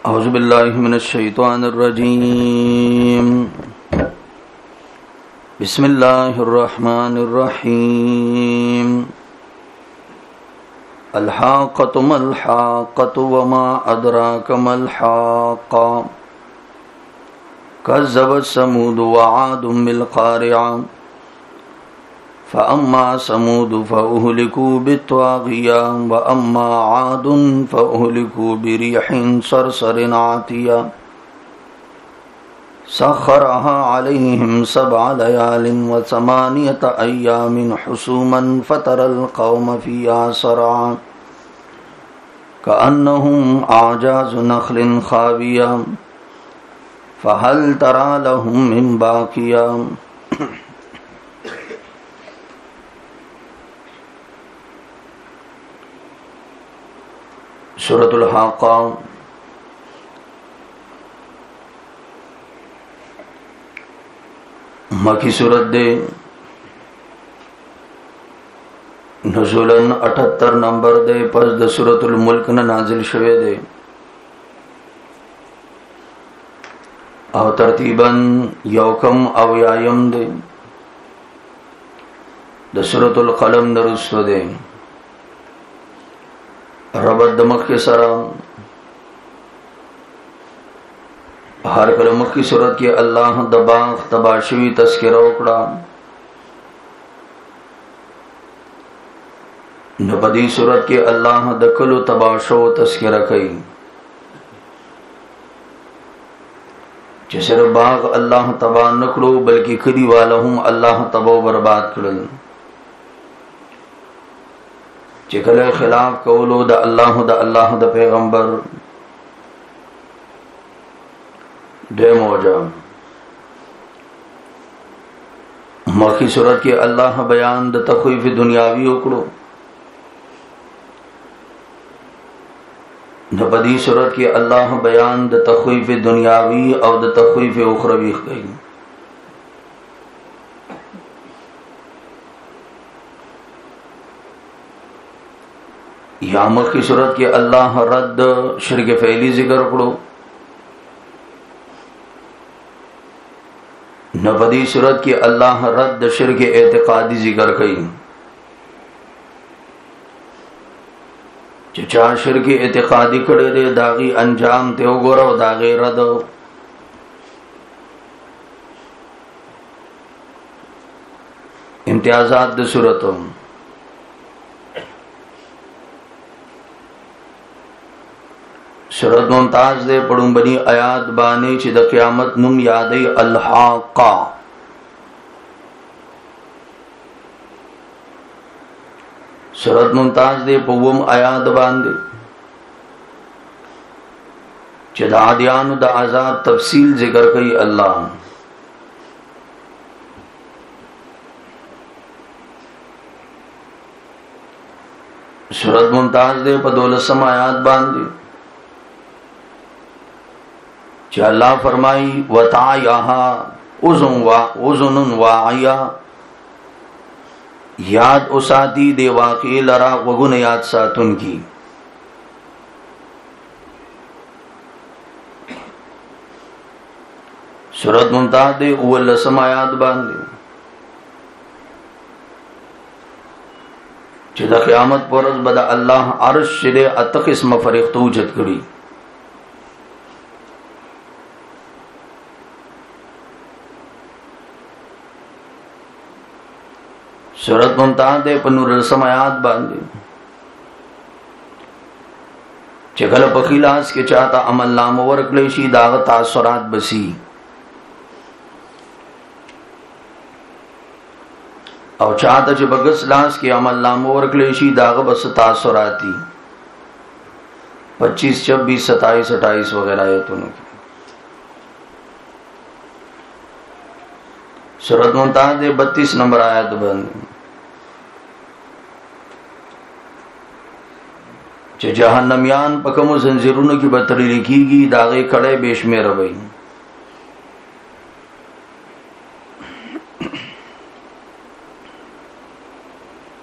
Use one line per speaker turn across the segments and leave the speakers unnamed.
औज़ु बिल्लाहि मिनश शैतानिर रजीम। बिस्मिल्लाहिर रहमानिर रहीम। अल-हाक़्क़तु मल-हाक़्क़तु वमा अदराका मल-हाक़्क़ा। कज़्ज़बत समूद व आदुम बिल-क़ारिआ। फ़अम्मा समूद फ़अहलिकू बित्वाग़िया व अम्मा आदुन फ़अहलिकू बिरिहिन सरसरिन आतिया। सख़्ख़रहा अलैहिम सबअ लयालिन व समानियत अय्यामिन हुसूमन फ़तरल क़ौम फ़ीहा सरआ कअन्नहुम आजाज़ु नख़लिन ख़ाविया फ़हल तरा लहुम मिन बाक़िया। सूरतुल हाक़्क़ा मक्की सूरत दे नुज़ूलन 78 नंबर दे पस द सूरतुल मुल्क न नाजिल शवे दे और तरतीबन यौकम अवयायम दे द सूरतुल क़लम नरुस्तो दे रबत दमक के सरा हर कलमक की सूरत के अल्लाह दबाग तबाशवी तस्किरा उकड़ा नबदी सूरत के अल्लाह दकलो तबाशो तस्किरा कई जिसर बाग अल्लाह तबा नकड़ो बल्कि करी वाला हूँ अल्लाह तबो बर्बाद करल चिकले खिलाफ कौलो द अल्लाह द पैगंबर दे मौजा मक्की सूरत के अल्लाह बयान द तख़वीफ़ दुनियावी उकड़ो नबदी सूरत के अल्लाह बयान द तख़वीफ़ दुनियावी और द तख़वीफ़ उखरवी कई। यामक की सूरत के अल्लाह रद्द शिर्क फैली जिक्र करो नबदी सूरत के अल्लाह रद्द शिर्क एतिक़ादी जिक्र कई। चार शिर्क एतिक़ादी कड़े दे दागी अंजाम ते गोरो दागे रद इम्तियाजात द सूरतों सूरत मुमताज दे पढ़ूं बनी आयात बाने ची द क़यामत नुम यादे अल-हाक़्क़ा। सूरत मुमताज दे पवम आयात बांदे ची द आदियान द आज़ाब तफसील जिक्र कई अल्लाह। सूरत मुमताज दे पदोलसम आयात बांदे अल्लाह फरमाई वतायाहा उज़ुन वाया याद उसाती दे वाक़ई लरा वगुन याद सातुन की। सूरत मुमताज दे उवलसम आयात बांधे चिदा क़यामत परस बदा अल्लाह अर्श दे अत किस्म फरिख्तू जत करी। सूरत मुमताज दे पन्नूरसम आयात बांधे चगल पखिलास के चाहता अमल नाम वर्कलेशी दाग तासुरात बसी और चाहता च बगस लास के अमल नाम वर्कलेशी दाग बस तासुराती 25, 26, 27, 28 वगैरह आयतों की। सूरत मुमताज दे 32 नंबर आयत बंद जहन्नमियान पकमो जंजीरों की बतरी लिखीगी दागे कड़े बेशमेर रवई।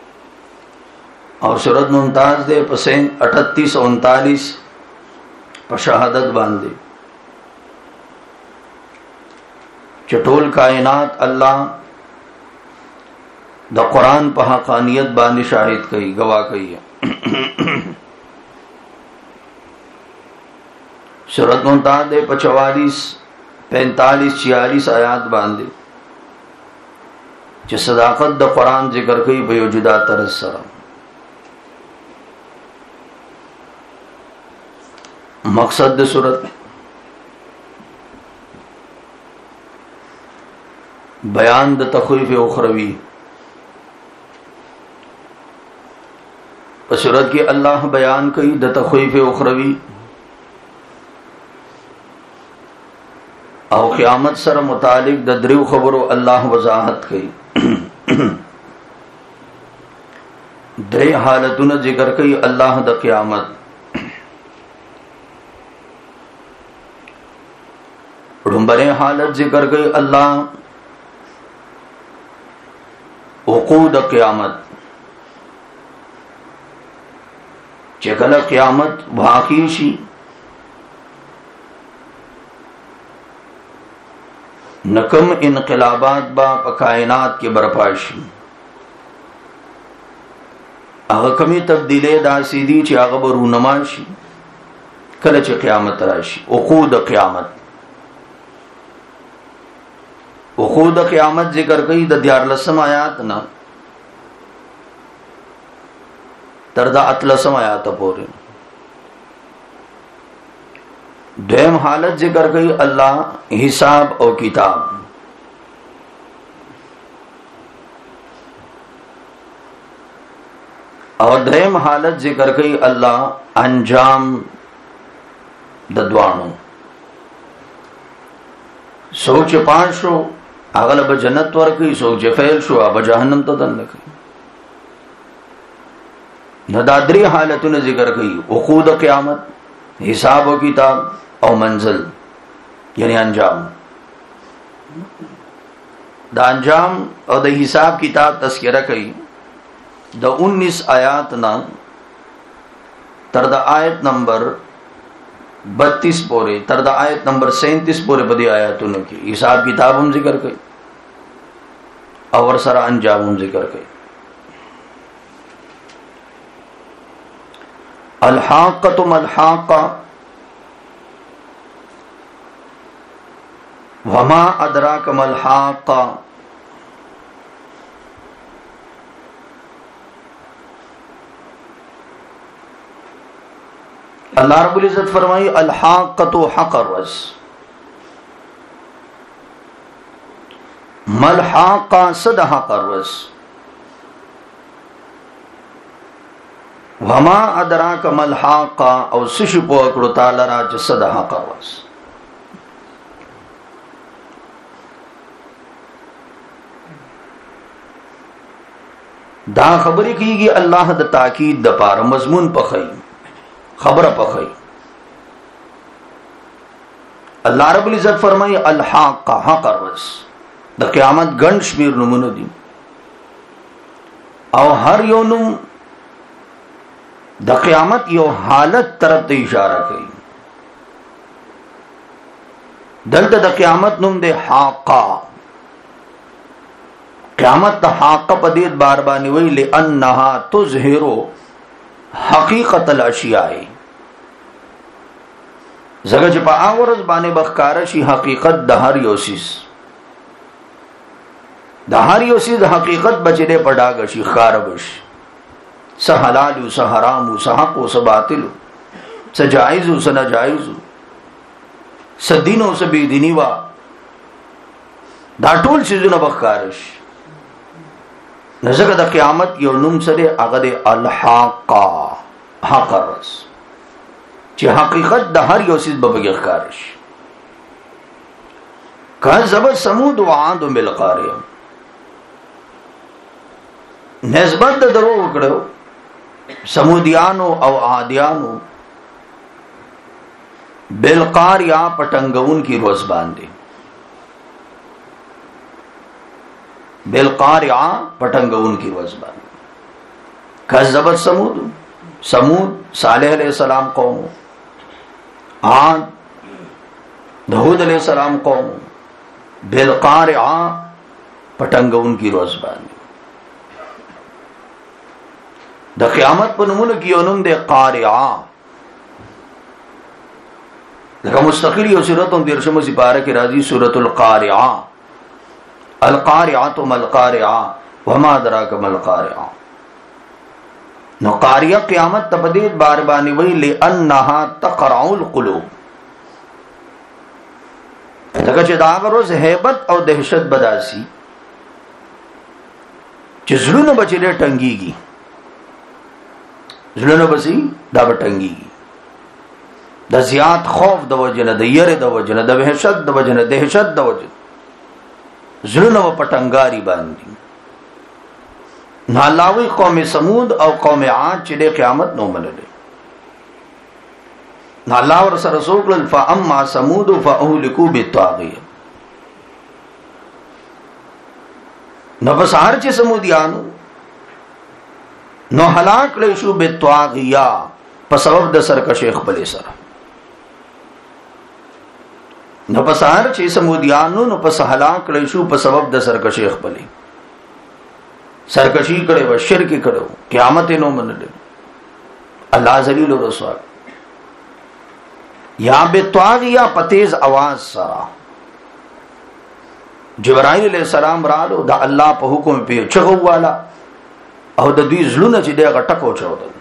और सूरत मुमताज दे पसें 38, 39, په شهادت باندې چې ټول کائنات الله د قرآن په حقانیت باندې شاهد کوي، گواه کوي. سورۃ منتهى په 44 45 46 آیات باندې چې صداقت د قرآن ذکر کوي په یو جدا طرز سره. مقصد د سورۃ بیان د تخویف اخروی. په سورۃ کې الله بیان کوي د تخویف اخروی او قیامت سره متعلق د دریو خبرو الله وضاحت کوي. درې حالتونه ذکر کوي الله د قیامت. لومبره حالت ذکر کوي الله وقود قیامت، چې کله قیامت واقع شي نکم انقلابات با په کائنات کې برپا شي. هغه کمی تبدیلی داسې دي چې هغه به رونما شي کله چې قیامت راشي. وقود قیامت، وقود قیامت ذکر کوي د 14 آیات نه تر د 13 آیات پورې. دویم حالت ذکر کوي الله حساب او کتاب. اور دریم حالت ذکر کوي الله انجام د دوانو. سوچ پان شو اغلب جنت ورکی، سوچ فیل شو اب جہنم ته دننه کوي. نو دا درې حالتونه ذکر کوي: وقود قیامت، حساب و کتاب او منزل یعنی انجام. دا انجام او د حساب کتاب تذکرہ کوي د 19 آیات نا تر د آیت نمبر 32 پورې تر د آیت نمبر 37 پورې په دې آیاتونو کې حساب کتاب هم ذکر کوي او ور سره انجام هم ذکر کوي. الحاقۃ ملحاقہ وما ادراک ملحاقہ. اللہ رب العزت فرمائی الحاقۃ حق الرس، ملحاقہ صد حق الرس، وما ادراک ملحاقہ او سش پوکڑو تعالی را چې صد حق الرس. دا خبرې کیږي الله د تاکید د پاره مضمون پخی خبر پخی. اللہ رب العزت فرمائی الحاق حق الرس. د قیامت ګڼ شمیر نمونه دي او هر یو نوم د قیامت یو حالت طرف ته اشاره کوي. دلته د قیامت نوم دی حاقا. قیامت د حاقه په دې بار باندې وی لانها تظهر حقیقت الاشیاء. زګه چې په هغه ورځ باندې بخکار شي حقیقت د هر یو سیس، د هر یو سیس حقیقت بچره پډاګ شي خارب شي. سه حلال او سه حرام او سه حق او سه باطل، سه جائز او سه ناجائز، سه دین او سه بی دینی وا، دا ټول شیزونه بخکار شي. نزدک د قیامت یو نوم سره هغه د الحاقہ حق الرس چې حقیقت د هر یو سیز به بګی ښکار شي. کذب ثمود وعاد بالقاریه، نسبت د درو وکړو سمودیانو او عادیانو بالقاریه پټنګون کی روز باندې. بالقاریہ پٹنگون کی وزبان. کذبت سمود، سمود صالح علیہ السلام قوم، عاد داود علیہ السلام قوم بالقارعہ پټنګون کی روز باندې د قیامت په نومونو کې یو نوم دی قارعه لکه مستقل یو سورۃ 13 سپاره کې راځي سورۃ القارعه القارعه ما القارعه وما ادراک ما القارعه نو قارعه قیامت تبدید بار باندې وی لانها تقرع القلوب دغه چې دا غروز hebat او دهشت بداسي چې زړونه بچلې ټنګيږي زړونه بسي دا بټنګيږي د زیات خوف د وجنه د یره د وجنه د وحشت د وجنه دهشت د وجنه زړونه پټنګاري باندې نالاوي قوم سمود او قوم عاد چې د قیامت نو منلې نالا ور سره سوکل فاما سمود فاهلكوا بالطاغيه نو بس هر چې سمودیانو نو هلاک لې شو بالطاغيه په سبب د سرکشي خپل سره نو بس هر چې سمودیانو نو پس هلاک لې شو په سبب د سرکشي خپل سرکشي کړي و شرک کړو قیامت نو منل الله ذلیل و رسوا یا بالطاغيه پتیز आवाज سره جبرائیل علیہ السلام رالو دا الله په حکم په چغو والا او د دې زلون چې دغه ټکو چودل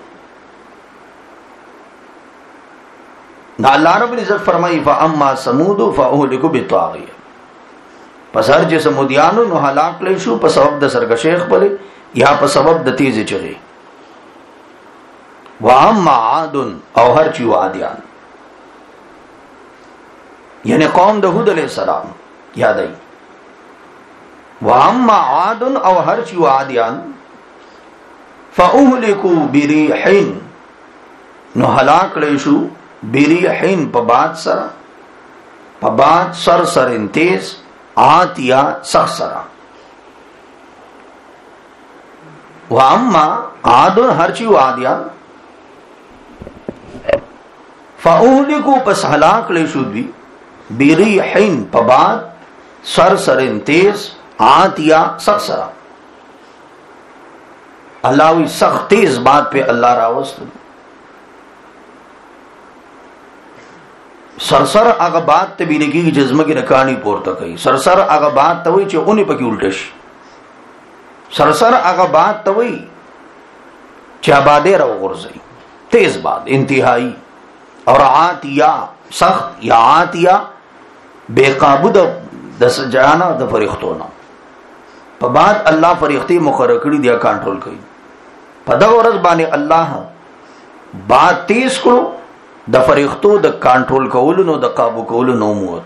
دا الله رب العزت فرمایي فاما ثمود فاهلكوا بالطاغيه پس هر چې سمودیانو نو هلاک لې شو په سبب د سرکشي خپل یا په سبب د تیز چغې واما عاد او هر چې عادیان یعنی قوم د هود علیہ السلام یادای واما عاد او هر چې عادیان فاهلكوا بريح نو هلاک لې شو بريح په باد سره په باد سر تیز آتیا سخسرا واما عاد هر چې عادیان فاهلكوا پس هلاک لې شو دی بريح په باد سر تیز آتیا سخسرا اللہ وی سخت تیز بات پہ اللہ راوست سرسر آگا بات تے بھی لگی کہ جزمہ کی نکانی پورتا کئی سرسر آگا بات توئی چھے انہی پکی الٹش سرسر آگا بات توئی چھے آبادے رو غرزی تیز بات انتہائی اور آتیا سخت یا آتیا بے قابو دس جانا دا فرختونا پا بعد اللہ فرښتې مقرر کړي دیا کنټرول کوي په دغه ورځ باندې الله باد تیز کړو د فرښتو د کنټرول کولو نو د قابو کولو نو موت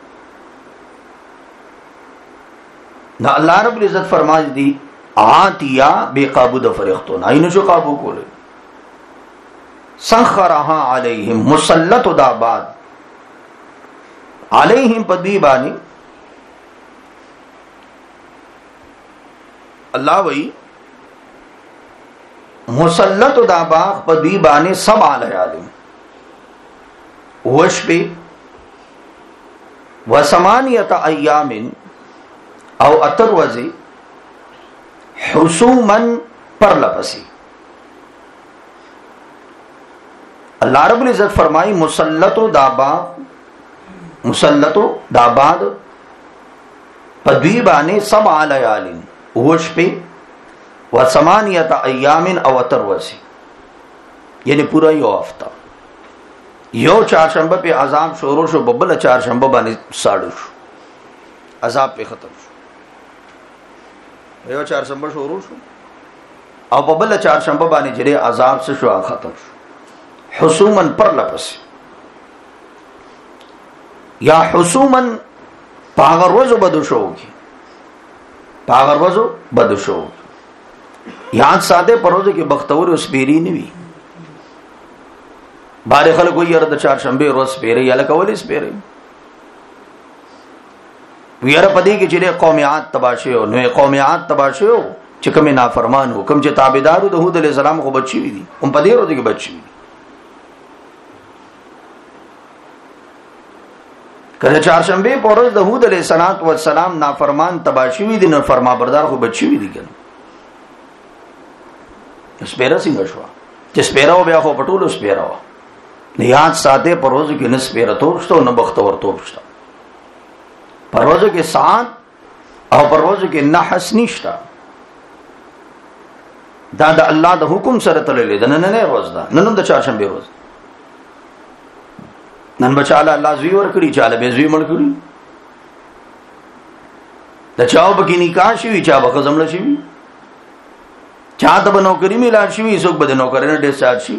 نو الله رب العزت فرمایي دي آتیا بے قابو د فرښتو نه اینو شو قابو کوله سخرها علیہم مسلط دا باد علیہم پدوی بانی اللہ وی مسلط دا باغ پدوی بانے سبع لیالین وش پہ وثمانیت ایام او اتروزی حسوما پر لپسی اللہ رب العزت فرمائی مسلط دا باغ مسلط دا باد پدوی بانے سبع لیالین وش پہ وثمانیت ایام او اتروزی یعنی پورا یو ہفتہ یو چارشنبہ پہ عذاب شروع شو ببل چارشنبہ بانے ساڑو شو عذاب پہ ختم شو یو چارشنبہ شروع شو او ببل چارشنبہ بانے جرے عذاب سے شو ختم شو حسومن پر لپس یا حسومن پاغر وزو بدو شو ہوگی پاغر وزو بدو شو ہوگی یاد سادے پروزے کی بختور اس پیری نوی بارے خلق کوئی ارد چارشنبے روز پیرے یا لکولی اس پیرے ویار پدی کی چلے قومیات تباشے ہو نوے قومیات تباشے ہو چکم نافرمان ہو کم چے تابدارو دہود علیہ السلام کو بچی ہوئی دی ام پدی روزے کی بچی ہوئی کله چهارشنبه په ورځ د هود علیه السلام نافرمان تباشوی دي، نه فرما بردار خو بچوي دي کنه. سپیره څنګه شو چې سپیره و بیا خو پټولو سپیره و. نه یاد ساته په ورځ کې نه سپیره توپ شته نه بختور توپ شته. په ورځ کې سات او په ورځ کې نحس نشته. دا د الله د حکم سره تړلې ده. نن نه ورځ ده، نن د چهارشنبه ورځ. نن بچاله الله زوی ور کړی، چاله به زوی مړ کړی. د چاو بکی نکاح شي، چا به خزمل شي، چا ته به نوکری میلار شي، څوک به د نوکری نه ډیسچارج شي.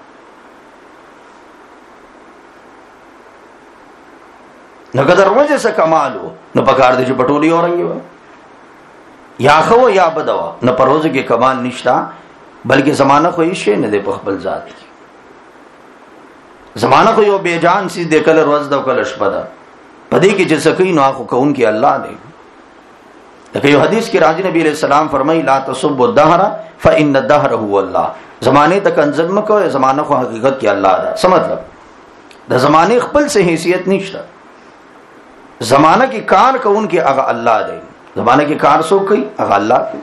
نو که دروازه څه کمالو نو پکار دي چې پټولي اورنګي و یا خو یا بدوا. نو پروزه کې کمال نشتا، بلکې زمانہ خو یې شي نه دی په خپل ذات کې. زمانہ خو یو بیجان سي د کله ورځ د کله شپه ده. پدې کې چې سکه نو اخو کون کې الله دی. لکه یو حدیث کې راځي نبی علیہ السلام فرمایي لا تسبوا الدهر فإن الدهر هو الله. زمانه ته کنځل مکو، زمانہ خو حقیقت کې الله ده. څه مطلب؟ د زمانه خپل څه حیثیت نشته. زمانہ کې کار کون کې هغه الله دی. زمانہ کې کار سو کوي هغه الله دی.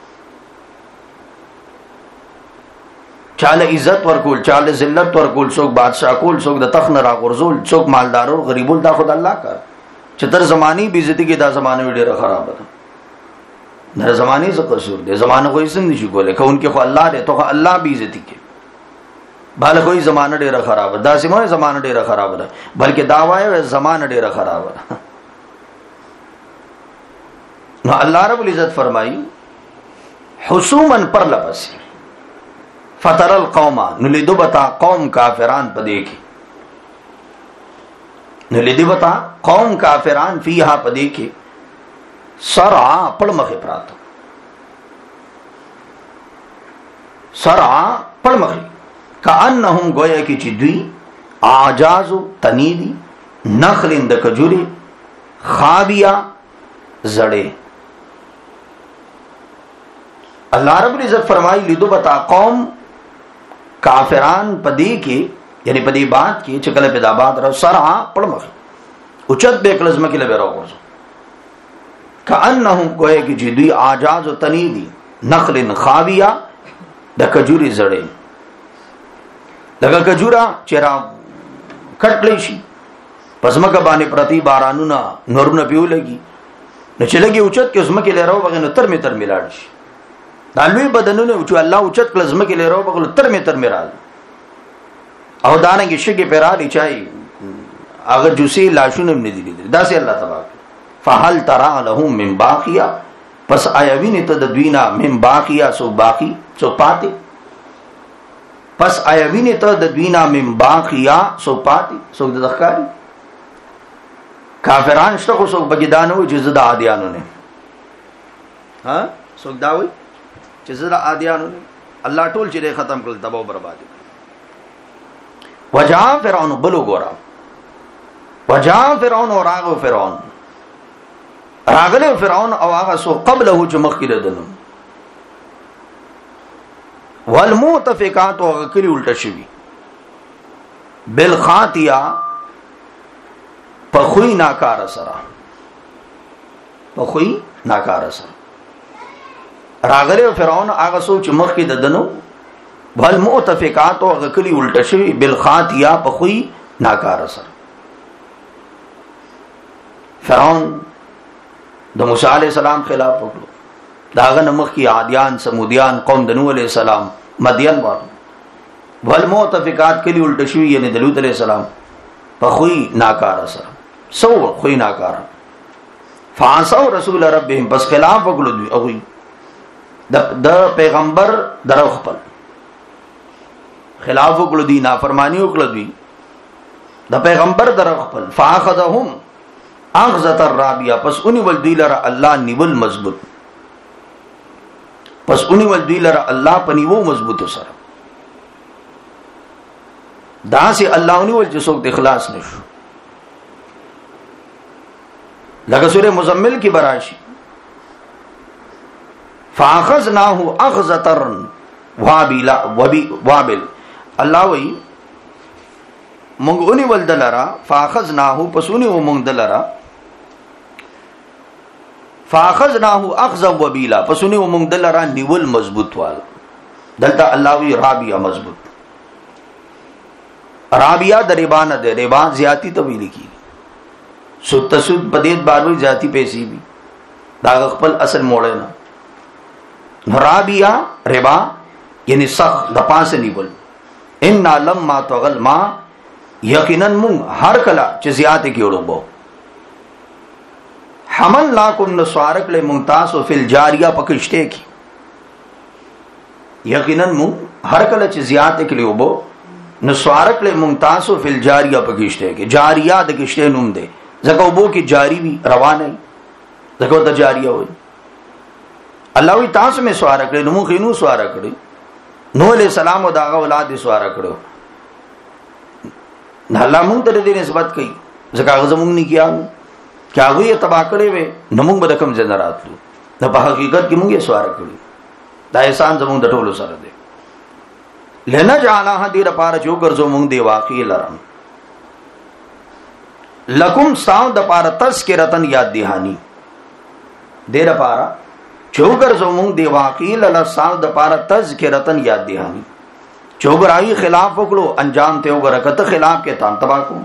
چاله عزت ورکول، چاله ذلت ورکول، څوک بادشاہ کول، څوک د تخت نه راغورځول، څوک مالدار او غریبول، دا خود الله کار. چې تر زمانی بی عزتی کې دا زمانه ډیره خراب ده. نه زمانی څه قصور دی، زمانه کوئی سم نشي کوله، کون کې خو الله دی، ته الله بی عزتی کې بالا کوئی زمانه ډیره خراب ده. دا سیمه زمانه ډیره خراب ده، بلکې دا وایي زمانه ډیره خراب ده. نو الله رب العزت فرمایي حسوما پر لپس فتر القوم، نو لیدو بتا قوم کافران پدې کې، نو لیدو بتا قوم کافران فیها پدې کې سرعا پړمخه پراته، سرعا پړمخه کأنهم گویا کی چې دوی اعجاز تنیدی نخل د کجوري خابیا زړې. الله رب العزت فرمایي لیدو بتا قوم کافران پدې کې، یعنی پدې بات کې چې کله پیدا بات را سرعا پړمخه اوچت به کلزمه کې لبه راوځي. کأنهم گویا کی چې دوی اعجاز تنیدی نخل خابیا د کجوري زړې. لکه کجورا چیرې کټلې شي پسمکه باندې پرتی بارانونه نورونه پیو لګي، نو چې لګي اوچت کې زمکه لراو بغه نو تر میتر ملاړ شي. دا لوی بدنونه چې الله اوچت کله زمکه لراو بغه تر میتر میرال او دانګي شګي پیرالي چای هغه جوسي لاشونه نه دي. دا سي الله تبارک فهل ترى لهم من باقيا، پس آیوین ته د دوینا من باقیا سو باقی سو پاتې، پس آیوین ته د دوینا من باقیا سو پاتې سو د ذکاری کافران شته خو سو بګیدانو چې زدا عادیانو نه ها سو دا وي چې زدا عادیانو نه الله ټول چې ختم کړل تباہ او بربادي. وجا فرعون بلو ګورا، وجا فرعون او راغو فرعون راغله فرعون او هغه سو قبله چې مخکې دنو والمؤتفقات او کلی الټه شوی بالخاطئه په خوې ناکار سره، په خوې ناکار سره راغله فرعون هغه سو چې مخکې دنو والمؤتفقات او کلی الټه شوی بالخاطئه په خوې ناکار سره. فرعون د موسی علیہ السلام خلاف وکړو، داغه نمخ کی عادیان سمودیان قوم د نوح علیہ السلام مدین وارو والمؤتفقات کلی الټ شوی، یعنی د لوط علیہ السلام په خوې ناکار سره سو خوې ناکار فعصوا رسول ربهم، بس خلاف وکړو دوی او د پیغمبر درو خپل خلاف وکړو دي، نافرمانی وکړو دوی د پیغمبر درو خپل. فاخذهم اخذت الرابیه، پس اونی ول دوی لره الله نیول مضبوط، پس اونی ول دوی لره الله پنیو مضبوط سره. دا سي الله اونی ول چې څوک د اخلاص نشو. لکه سورہ مزمل کی براشی فاخذناه اخذتر وابل، الله وی مونږ اونې ول دلرا فاخذناه پسونی و مونږ دلرا فاخذناه اخذا وبیلا پسونی و مونږ دلرا نیول مضبوط وال دلته الله وی رابیا مضبوط رابیا د ربا نه ده ربا زیاتی ته ویل کی سود تسود بدیت باروي زیاتی پیسې وی دا خپل اصل موړ نه رابیا ربا یعنی سخت د پاسه نیول ان لما تغل ما یقینا مون هر کلا چې زیاته کېړو بو حمل لاکم نسوارک له ممتاز او فل جاریه پکشته کی یقینا مون هر کلا چې زیاته کېړو بو نسوارک له ممتاز او فل جاریه پکشته کی جاریه د کشته نوم ده زکه بو کی جاری وی روانه زکه د جاریه وي الله وی تاسو می سوارک له نو خینو سوارک له نو علیہ السلام او داغه اولاد سوار کړو نه الله مونږ ته دې نسبت کوي ځکه هغه زمونږ نه کیاو چې هغه یې تبا کړی وي نو مونږ به کوم ځای نه راتلو نو په حقیقت کې مونږ یې سوار کړو دا احسان زمونږ د ټولو سره دی لنه جعلها دې لپاره چې وګرځو مونږ دی واقعي لرم لکم ساو د پاره تذکرتن یاد دهانی دې لپاره چوگر زمون دی واقعی للسان د پاره تذکرتن یاد دهانی چوگر آئی خلاف وکړو انجام ته وګره کته خلاف کې تان تبا کو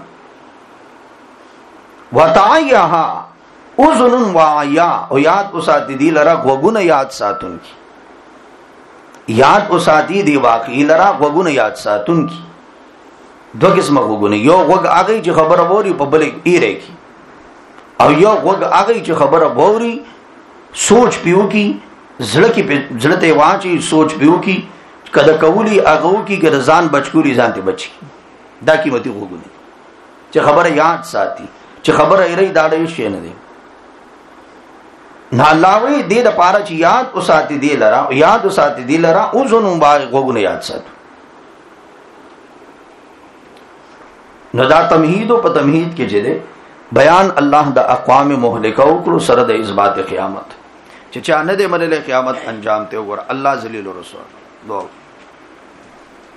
وتعیها اذن وایا او یاد اوساتی دی لرا غوګونه یاد ساتون کی یاد اوساتی دی واقعی لرا غوګونه یاد ساتون کی دو قسمه غوګونه یو غوګ هغه چې خبره ووري په بل ایره کی او یو غوګ هغه چې خبره ووري سوچ پیو کی زړه کې زړه ته واچي سوچ پیو کی کله کولی هغه کی که ځان بچکولی ځان ته بچي دا قیمتي غوګونه چې خبره یاد ساتي چې خبره ایری دا ډېر شي نه دي نه لاوي دې د پاره چې یاد اوساتي دی لرا یاد اوساتي دی لرا او زونو باغ غوګونه یاد ساتو نو دا تمهید او په تمهید کې چې بیان الله د اقوام مهلکه او کړو سره د اثبات قیامت چې چا نه دې منلې قیامت انجام ته وګور الله ذلیل رسول دو